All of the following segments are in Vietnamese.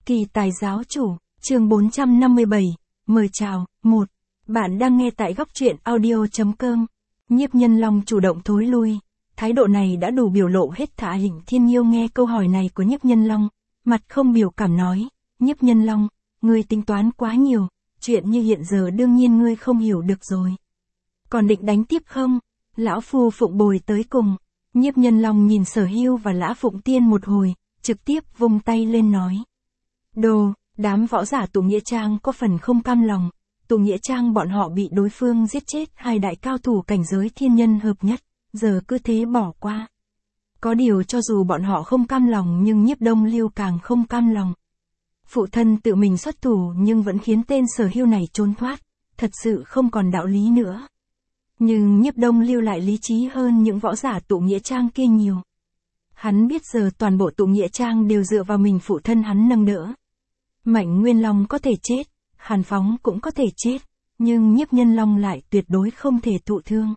Kỳ tài giáo chủ, chương 457, mời chào, 1. Bạn đang nghe tại góc truyện audio.com. Nhiếp Nhân Long chủ động thối lui, thái độ này đã đủ biểu lộ hết thả Hỉnh Thiên Nhiêu nghe câu hỏi này của Nhiếp Nhân Long, mặt không biểu cảm nói, Nhiếp Nhân Long, ngươi tính toán quá nhiều, chuyện như hiện giờ đương nhiên ngươi không hiểu được rồi. Còn định đánh tiếp không? Lão Phu phụng bồi tới cùng. Nhiếp Nhân Long nhìn Sở Hưu và Lã Phụng Tiên một hồi, trực tiếp vung tay lên nói. Đồ, đám võ giả Tụ Nghĩa Trang có phần không cam lòng, Tụ Nghĩa Trang bọn họ bị đối phương giết chết hai đại cao thủ cảnh giới thiên nhân hợp nhất, giờ cứ thế bỏ qua. Có điều cho dù bọn họ không cam lòng nhưng Nhiếp Đông Lưu càng không cam lòng. Phụ thân tự mình xuất thủ nhưng vẫn khiến tên Sở Hưu này trốn thoát, thật sự không còn đạo lý nữa. Nhưng Nhiếp Đông Lưu lại lý trí hơn những võ giả Tụ Nghĩa Trang kia nhiều. Hắn biết giờ toàn bộ Tụ Nghĩa Trang đều dựa vào mình phụ thân hắn nâng đỡ. Mạnh Nguyên Long có thể chết, Hàn Phóng cũng có thể chết, nhưng Nhiếp Nhân Long lại tuyệt đối không thể thụ thương.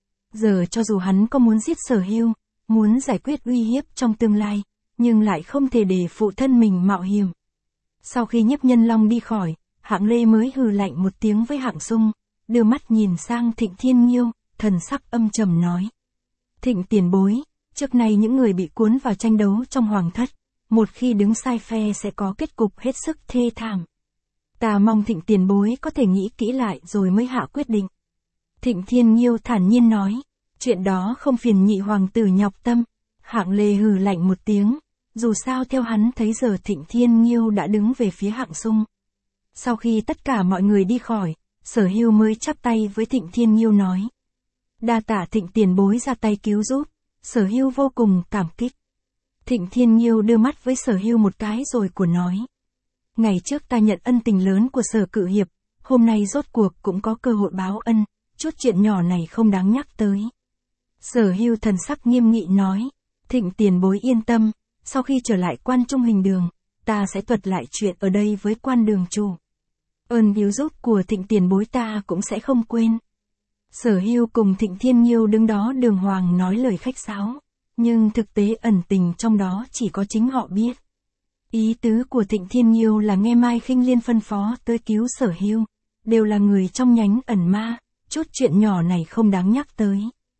Giờ cho dù hắn có muốn giết Sở Hưu, muốn giải quyết uy hiếp trong tương lai, nhưng lại không thể để phụ thân mình mạo hiểm. Sau khi Nhiếp Nhân Long đi khỏi, Hạng Lê mới hừ lạnh một tiếng với Hạng Sung, đưa mắt nhìn sang Thịnh Thiên Nhiêu, thần sắc âm trầm nói. Thịnh tiền bối, trước nay những người bị cuốn vào tranh đấu trong hoàng thất, một khi đứng sai phe sẽ có kết cục hết sức thê thảm. Ta mong Thịnh tiền bối có thể nghĩ kỹ lại rồi mới hạ quyết định. Thịnh Thiên Nhiêu thản nhiên nói, chuyện đó không phiền nhị hoàng tử nhọc tâm. Hạng Lê hừ lạnh một tiếng, dù sao theo hắn thấy giờ Thịnh Thiên Nhiêu đã đứng về phía Hạng Sung. Sau khi tất cả mọi người đi khỏi, Sở Hưu mới chắp tay với Thịnh Thiên Nhiêu nói. Đa tạ Thịnh tiền bối ra tay cứu giúp, Sở Hưu vô cùng cảm kích. Thịnh Thiên Nhiêu đưa mắt với Sở Hưu một cái rồi của nói. Ngày trước ta nhận ân tình lớn của Sở Cự Hiệp, hôm nay rốt cuộc cũng có cơ hội báo ân, chút chuyện nhỏ này không đáng nhắc tới. Sở Hưu thần sắc nghiêm nghị nói. Thịnh tiền bối yên tâm, sau khi trở lại Quan Trung Hình Đường, ta sẽ thuật lại chuyện ở đây với Quan đường chủ. Ơn cứu giúp của Thịnh tiền bối ta cũng sẽ không quên. Sở Hưu cùng Thịnh Thiên Nhiêu đứng đó đường hoàng nói lời khách sáo, nhưng thực tế ẩn tình trong đó chỉ có chính họ biết. Ý tứ của Thịnh Thiên Nhiêu là nghe Mai Khinh Liên phân phó tới cứu Sở Hưu, đều là người trong nhánh ẩn ma, chút chuyện nhỏ này không đáng nhắc tới.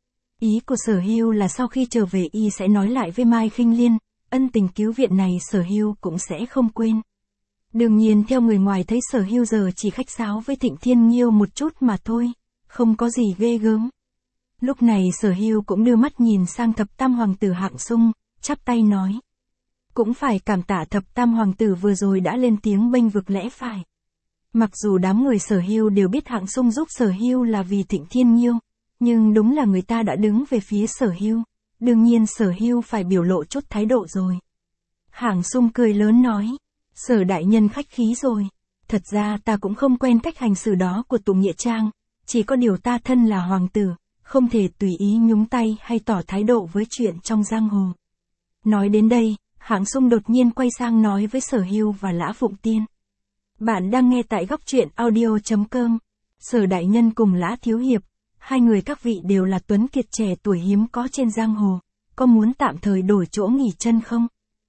Ý của Sở Hưu là sau khi trở về y sẽ nói lại với Mai Khinh Liên, ân tình cứu viện này Sở Hưu cũng sẽ không quên. Đương nhiên theo người ngoài thấy Sở Hưu giờ chỉ khách sáo với Thịnh Thiên Nhiêu một chút mà thôi, không có gì ghê gớm. Lúc này Sở Hưu cũng đưa mắt nhìn sang Thập Tam Hoàng tử Hạng Sung, chắp tay nói. Cũng phải cảm tạ Thập Tam Hoàng tử vừa rồi đã lên tiếng bênh vực lẽ phải. Mặc dù đám người Sở Hưu đều biết Hạng Sung giúp Sở Hưu là vì Thịnh Thiên Nhiêu, nhưng đúng là người ta đã đứng về phía Sở Hưu, đương nhiên Sở Hưu phải biểu lộ chút thái độ rồi. Hạng Sung cười lớn nói. Sở đại nhân khách khí rồi. Thật ra ta cũng không quen cách hành xử đó của Tụ Nghĩa Trang, chỉ có điều ta thân là hoàng tử, không thể tùy ý nhúng tay hay tỏ thái độ với chuyện trong giang hồ. Nói đến đây, Hạng Sung đột nhiên quay sang nói với Sở Hưu và Lã Phụng Tiên. Bạn đang nghe tại góc truyện audio.com. Sở đại nhân cùng Lã Thiếu Hiệp, hai người các vị đều là tuấn kiệt trẻ tuổi hiếm có trên giang hồ, có muốn tạm thời đổi chỗ nghỉ chân không?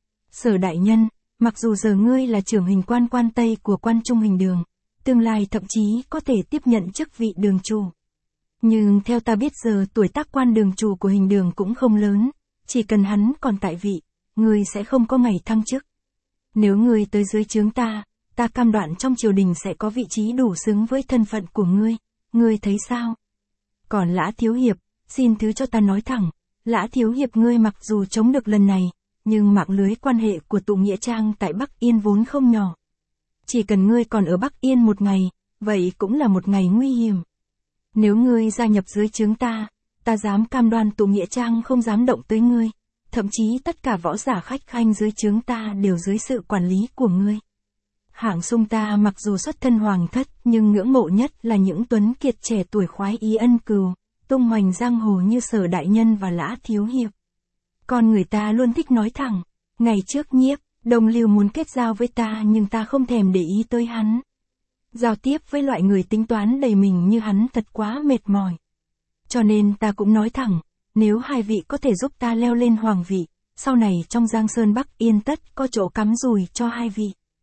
Sở đại nhân, mặc dù giờ ngươi là trưởng hình quan Quan Tây của Quan Trung Hình Đường, tương lai thậm chí có thể tiếp nhận chức vị đường chủ. Nhưng theo ta biết giờ tuổi tác Quan đường chủ của Hình Đường cũng không lớn, chỉ cần hắn còn tại vị, ngươi sẽ không có ngày thăng chức. Nếu ngươi tới dưới trướng ta cam đoan trong triều đình sẽ có vị trí đủ xứng với thân phận của ngươi thấy sao? Còn Lã Thiếu Hiệp, xin thứ cho ta nói thẳng, Lã Thiếu Hiệp ngươi mặc dù chống được lần này, nhưng mạng lưới quan hệ của Tụ Nghĩa Trang tại Bắc Yên vốn không nhỏ. Chỉ cần ngươi còn ở Bắc Yên một ngày, vậy cũng là một ngày nguy hiểm. Nếu ngươi gia nhập dưới trướng ta dám cam đoan Tụ Nghĩa Trang không dám động tới ngươi, thậm chí tất cả võ giả khách khanh dưới trướng ta đều dưới sự quản lý của ngươi. Hạng Sung ta mặc dù xuất thân hoàng thất nhưng ngưỡng mộ nhất là những tuấn kiệt trẻ tuổi khoái ý ân cừu, tung hoành giang hồ như Sở đại nhân và Lã Thiếu Hiệp. Con người ta luôn thích nói thẳng, ngày trước Nhiếp Đông Lưu muốn kết giao với ta nhưng ta không thèm để ý tới hắn. Giao tiếp với loại người tính toán đầy mình như hắn thật quá mệt mỏi. Cho nên ta cũng nói thẳng, nếu hai vị có thể giúp ta leo lên hoàng vị, sau này trong Giang Sơn Bắc Yên tất có chỗ cắm rùi cho hai vị.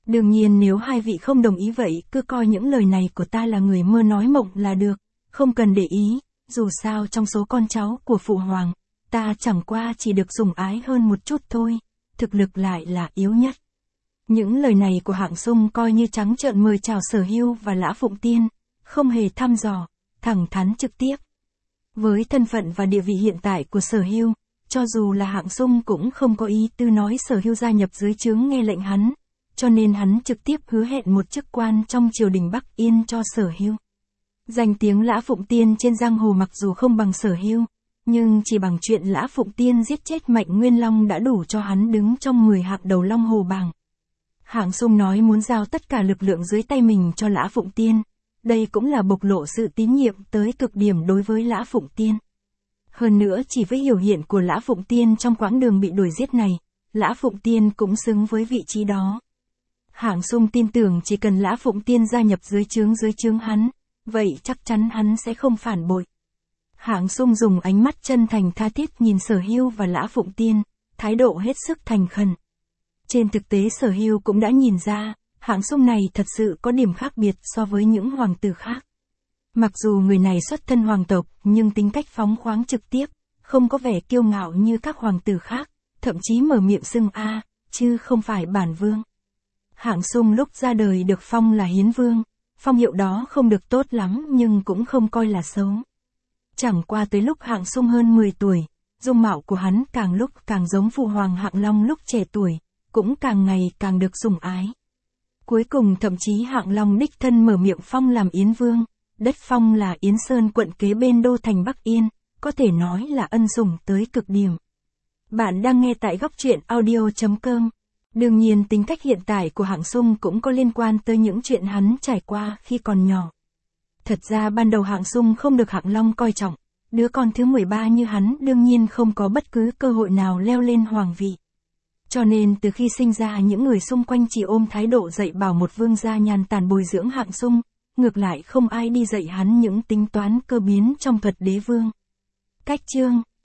Đương nhiên nếu hai vị không đồng ý vậy cứ coi những lời này của ta là người mơ nói mộng là được, không cần để ý, dù sao trong số con cháu của phụ hoàng, ta chẳng qua chỉ được sủng ái hơn một chút thôi, thực lực lại là yếu nhất. Những lời này của Hạng Sung coi như trắng trợn mời chào Sở Hưu và Lã Phụng Tiên, không hề thăm dò, thẳng thắn trực tiếp. Với thân phận và địa vị hiện tại của Sở Hưu, cho dù là Hạng Sung cũng không có ý tư nói Sở Hưu gia nhập dưới trướng nghe lệnh hắn, cho nên hắn trực tiếp hứa hẹn một chức quan trong triều đình Bắc Yên cho Sở Hưu. Danh tiếng Lã Phụng Tiên trên giang hồ mặc dù không bằng Sở Hưu, nhưng chỉ bằng chuyện Lã Phụng Tiên giết chết Mạnh Nguyên Long đã đủ cho hắn đứng trong 10 hạng đầu Long Hồ bảng. Hạng Sung nói muốn giao tất cả lực lượng dưới tay mình cho Lã Phụng Tiên, đây cũng là bộc lộ sự tín nhiệm tới cực điểm đối với Lã Phụng Tiên. Hơn nữa chỉ với biểu hiện của Lã Phụng Tiên trong quãng đường bị đuổi giết này, Lã Phụng Tiên cũng xứng với vị trí đó. Hạng Sung tin tưởng chỉ cần Lã Phụng Tiên gia nhập dưới trướng hắn, vậy chắc chắn hắn sẽ không phản bội. Hạng Sung dùng ánh mắt chân thành tha thiết nhìn Sở Hưu và Lã Phụng Tiên, thái độ hết sức thành khẩn. Trên thực tế Sở Hưu cũng đã nhìn ra, Hạng Sung này thật sự có điểm khác biệt so với những hoàng tử khác. Mặc dù người này xuất thân hoàng tộc, nhưng tính cách phóng khoáng trực tiếp, không có vẻ kiêu ngạo như các hoàng tử khác, thậm chí mở miệng xưng A, chứ không phải bản vương. Hạng Sung lúc ra đời được phong là Hiến Vương, phong hiệu đó không được tốt lắm nhưng cũng không coi là xấu. Chẳng qua tới lúc Hạng Sung hơn 10 tuổi, dung mạo của hắn càng lúc càng giống phụ hoàng Hạng Long lúc trẻ tuổi, cũng càng ngày càng được sủng ái. Cuối cùng thậm chí Hạng Long đích thân mở miệng phong làm Yến Vương, đất phong là Yến Sơn quận kế bên đô thành Bắc Yên, có thể nói là ân sủng tới cực điểm. Bạn đang nghe tại góc truyện audio.com. Đương nhiên tính cách hiện tại của Hạng Sung cũng có liên quan tới những chuyện hắn trải qua khi còn nhỏ. Thật ra ban đầu Hạng Sung không được Hạng Long coi trọng, đứa con thứ 13 như hắn đương nhiên không có bất cứ cơ hội nào leo lên hoàng vị. Cho nên từ khi sinh ra những người xung quanh chỉ ôm thái độ dạy bảo một vương gia nhàn tản bồi dưỡng Hạng Sung, ngược lại không ai đi dạy hắn những tính toán cơ biến trong thuật đế vương. Cách chương